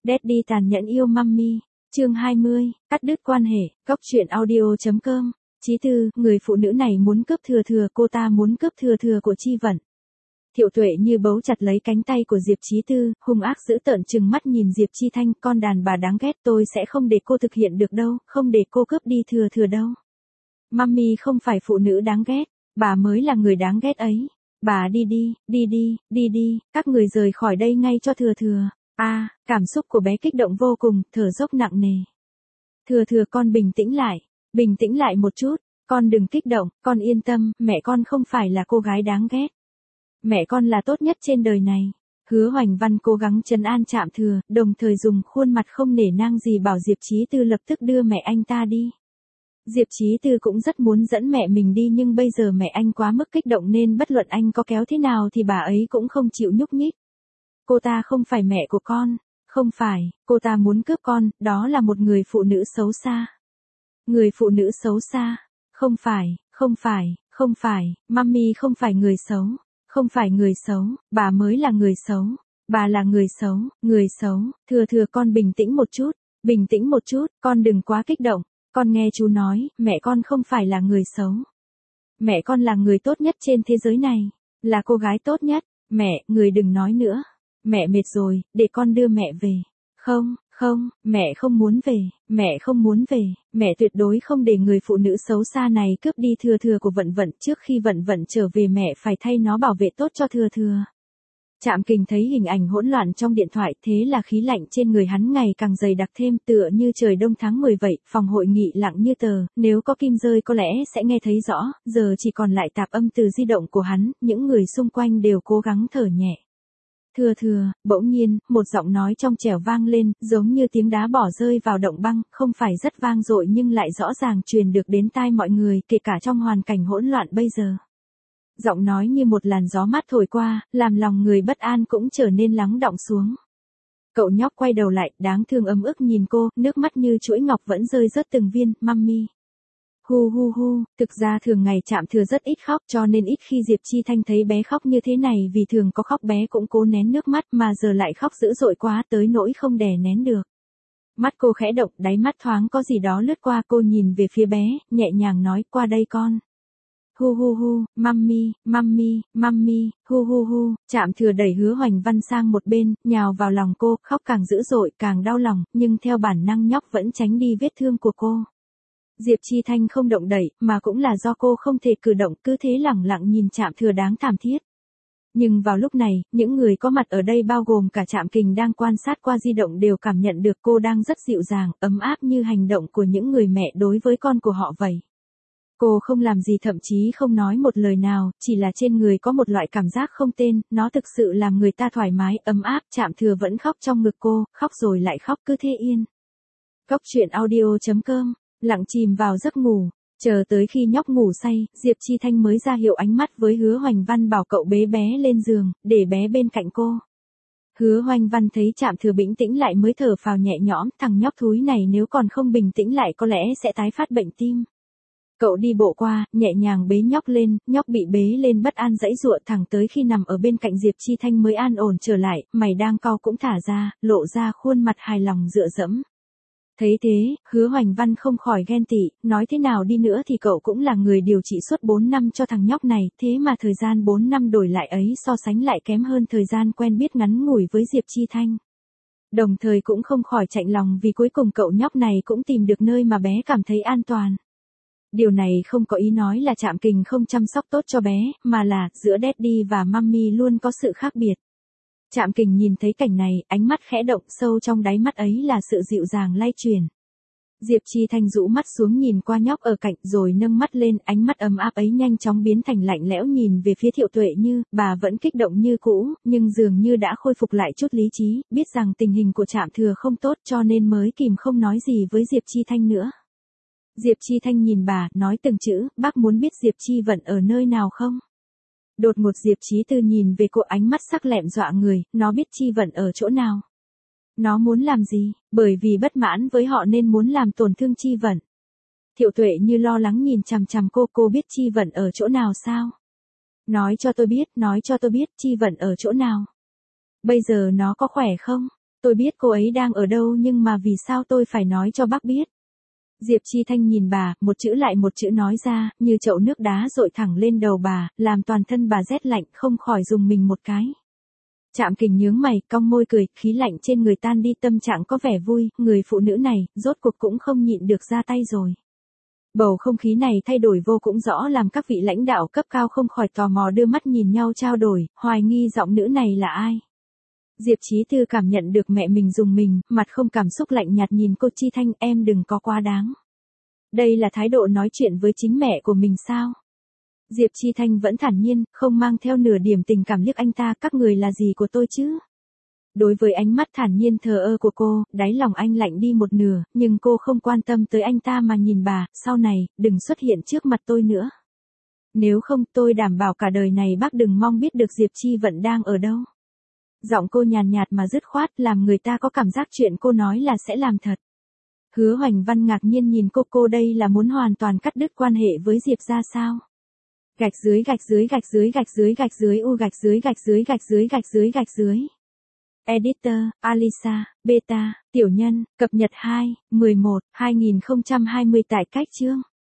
Daddy tàn nhẫn yêu Mummy, chương 20, cắt đứt quan hệ, góc truyện audio.com. Chí Tư, người phụ nữ này muốn cướp thừa thừa, cô ta muốn cướp thừa thừa của Chi Vận. Thiệu Tuệ như bấu chặt lấy cánh tay của Diệp Chí Tư, hung ác dữ tợn trừng mắt nhìn Diệp Chi Thanh, con đàn bà đáng ghét, tôi sẽ không để cô thực hiện được đâu, không để cô cướp đi thừa thừa đâu. Mummy không phải phụ nữ đáng ghét, bà mới là người đáng ghét ấy. Bà đi đi, các người rời khỏi đây ngay cho thừa thừa. Cảm xúc của bé kích động vô cùng, thở dốc nặng nề. Thừa thừa con bình tĩnh lại một chút, con đừng kích động, con yên tâm, mẹ con không phải là cô gái đáng ghét. Mẹ con là tốt nhất trên đời này. Hứa Hoành Văn cố gắng trấn an Trạm Thừa, đồng thời dùng khuôn mặt không nể nang gì bảo Diệp Chí Tư lập tức đưa mẹ anh ta đi. Diệp Chí Tư cũng rất muốn dẫn mẹ mình đi nhưng bây giờ mẹ anh quá mức kích động nên bất luận anh có kéo thế nào thì bà ấy cũng không chịu nhúc nhích. Cô ta không phải mẹ của con, không phải, cô ta muốn cướp con, đó là một người phụ nữ xấu xa. Người phụ nữ xấu xa, không phải, Mummy không phải người xấu, không phải người xấu, bà mới là người xấu, bà là người xấu, thừa thừa con bình tĩnh một chút, con đừng quá kích động. Con nghe chú nói, mẹ con không phải là người xấu. Mẹ con là người tốt nhất trên thế giới này, là cô gái tốt nhất. Mẹ, người đừng nói nữa. Mẹ mệt rồi, để con đưa mẹ về. Không, mẹ không muốn về. Mẹ tuyệt đối không để người phụ nữ xấu xa này cướp đi thừa thừa của Vận Vận. Trước khi Vận Vận trở về mẹ phải thay nó bảo vệ tốt cho thừa thừa. Trạm Kình thấy hình ảnh hỗn loạn trong điện thoại, thế là khí lạnh trên người hắn ngày càng dày đặc thêm, tựa như trời đông tháng 10 vậy. Phòng hội nghị lặng như tờ, nếu có kim rơi có lẽ sẽ nghe thấy rõ, giờ chỉ còn lại tạp âm từ di động của hắn, những người xung quanh đều cố gắng thở nhẹ. Thừa thừa, bỗng nhiên, một giọng nói trong trẻo vang lên, giống như tiếng đá bỏ rơi vào động băng, không phải rất vang dội nhưng lại rõ ràng truyền được đến tai mọi người, kể cả trong hoàn cảnh hỗn loạn bây giờ. Giọng nói như một làn gió mát thổi qua, làm lòng người bất an cũng trở nên lắng đọng xuống. Cậu nhóc quay đầu lại, đáng thương ấm ức nhìn cô, nước mắt như chuỗi ngọc vẫn rơi rớt từng viên. Mummy. Hu, thực ra thường ngày Trạm Thừa rất ít khóc cho nên ít khi Diệp Chi Thanh thấy bé khóc như thế này, vì thường có khóc bé cũng cố nén nước mắt mà giờ lại khóc dữ dội quá tới nỗi không đè nén được. Mắt cô khẽ động, đáy mắt thoáng có gì đó lướt qua, cô nhìn về phía bé, nhẹ nhàng nói, qua đây con. Hu, Mummy, hu. Trạm Thừa đẩy Hứa Hoành Văn sang một bên, nhào vào lòng cô, khóc càng dữ dội, càng đau lòng, nhưng theo bản năng nhóc vẫn tránh đi vết thương của cô. Diệp Chi Thanh không động đậy, mà cũng là do cô không thể cử động, cứ thế lẳng lặng nhìn Trạm Thừa đáng thảm thiết. Nhưng vào lúc này, những người có mặt ở đây bao gồm cả Trạm Kình đang quan sát qua di động đều cảm nhận được cô đang rất dịu dàng, ấm áp như hành động của những người mẹ đối với con của họ vậy. Cô không làm gì, thậm chí không nói một lời nào, chỉ là trên người có một loại cảm giác không tên, nó thực sự làm người ta thoải mái, ấm áp. Trạm Thừa vẫn khóc trong ngực cô, khóc rồi lại khóc, cứ thế yên. Góc truyện audio.com, lặng chìm vào giấc ngủ, chờ tới khi nhóc ngủ say, Diệp Chi Thanh mới ra hiệu ánh mắt với Hứa Hoành Văn bảo cậu bế bé lên giường, để bé bên cạnh cô. Hứa Hoành Văn thấy Trạm Thừa bình tĩnh lại mới thở phào nhẹ nhõm, thằng nhóc thúi này nếu còn không bình tĩnh lại có lẽ sẽ tái phát bệnh tim. Cậu đi bộ qua, nhẹ nhàng bế nhóc lên, nhóc bị bế lên bất an giãy giụa thẳng tới khi nằm ở bên cạnh Diệp Chi Thanh mới an ổn trở lại, mày đang cau cũng thả ra, lộ ra khuôn mặt hài lòng dựa dẫm. Thấy thế, Hứa Hoành Văn không khỏi ghen tị, nói thế nào đi nữa thì cậu cũng là người điều trị suốt 4 năm cho thằng nhóc này, thế mà thời gian 4 năm đổi lại ấy so sánh lại kém hơn thời gian quen biết ngắn ngủi với Diệp Chi Thanh. Đồng thời cũng không khỏi chạnh lòng vì cuối cùng cậu nhóc này cũng tìm được nơi mà bé cảm thấy an toàn. Điều này không có ý nói là Trạm Kình không chăm sóc tốt cho bé, mà là giữa Daddy và Mummy luôn có sự khác biệt. Trạm Kình nhìn thấy cảnh này, ánh mắt khẽ động, sâu trong đáy mắt ấy là sự dịu dàng lay truyền. Diệp Chi Thanh rũ mắt xuống nhìn qua nhóc ở cạnh rồi nâng mắt lên, ánh mắt ấm áp ấy nhanh chóng biến thành lạnh lẽo nhìn về phía Thiệu Tuệ Như, bà vẫn kích động như cũ, nhưng dường như đã khôi phục lại chút lý trí, biết rằng tình hình của Trạm Thừa không tốt cho nên mới kìm không nói gì với Diệp Chi Thanh nữa. Diệp Chi Thanh nhìn bà, nói từng chữ, bác muốn biết Diệp Chi Vận ở nơi nào không? Đột ngột Diệp Chí Tư nhìn về cô, ánh mắt sắc lẹm dọa người, nó biết Chi Vận ở chỗ nào? Nó muốn làm gì? Bởi vì bất mãn với họ nên muốn làm tổn thương Chi Vận. Thiệu Tuệ Như lo lắng nhìn chằm chằm cô biết Chi Vận ở chỗ nào sao? Nói cho tôi biết, Chi Vận ở chỗ nào? Bây giờ nó có khỏe không? Tôi biết cô ấy đang ở đâu nhưng mà vì sao tôi phải nói cho bác biết? Diệp Chi Thanh nhìn bà, một chữ lại một chữ nói ra, như chậu nước đá dội thẳng lên đầu bà, làm toàn thân bà rét lạnh, không khỏi rùng mình một cái. Trạm Kình nhướng mày, cong môi cười, khí lạnh trên người tan đi, tâm trạng có vẻ vui, người phụ nữ này, rốt cuộc cũng không nhịn được ra tay rồi. Bầu không khí này thay đổi vô cũng rõ làm các vị lãnh đạo cấp cao không khỏi tò mò đưa mắt nhìn nhau trao đổi, hoài nghi giọng nữ này là ai. Diệp Chí Tư cảm nhận được mẹ mình rùng mình, mặt không cảm xúc lạnh nhạt nhìn cô Chi Thanh, em đừng có quá đáng. Đây là thái độ nói chuyện với chính mẹ của mình sao? Diệp Chi Thanh vẫn thản nhiên, không mang theo nửa điểm tình cảm liếc anh ta, các người là gì của tôi chứ? Đối với ánh mắt thản nhiên thờ ơ của cô, đáy lòng anh lạnh đi một nửa, nhưng cô không quan tâm tới anh ta mà nhìn bà, sau này, đừng xuất hiện trước mặt tôi nữa. Nếu không tôi đảm bảo cả đời này bác đừng mong biết được Diệp Chi Vận đang ở đâu. Giọng cô nhàn nhạt mà dứt khoát làm người ta có cảm giác chuyện cô nói là sẽ làm thật. Hứa Hoành Văn ngạc nhiên nhìn cô đây là muốn hoàn toàn cắt đứt quan hệ với Diệp ra sao? Gạch dưới gạch dưới gạch dưới gạch dưới gạch dưới u gạch dưới gạch dưới gạch dưới gạch dưới gạch dưới. Editor, Alisa, Beta, Tiểu Nhân, cập nhật 2/11/2020 tại cách chương.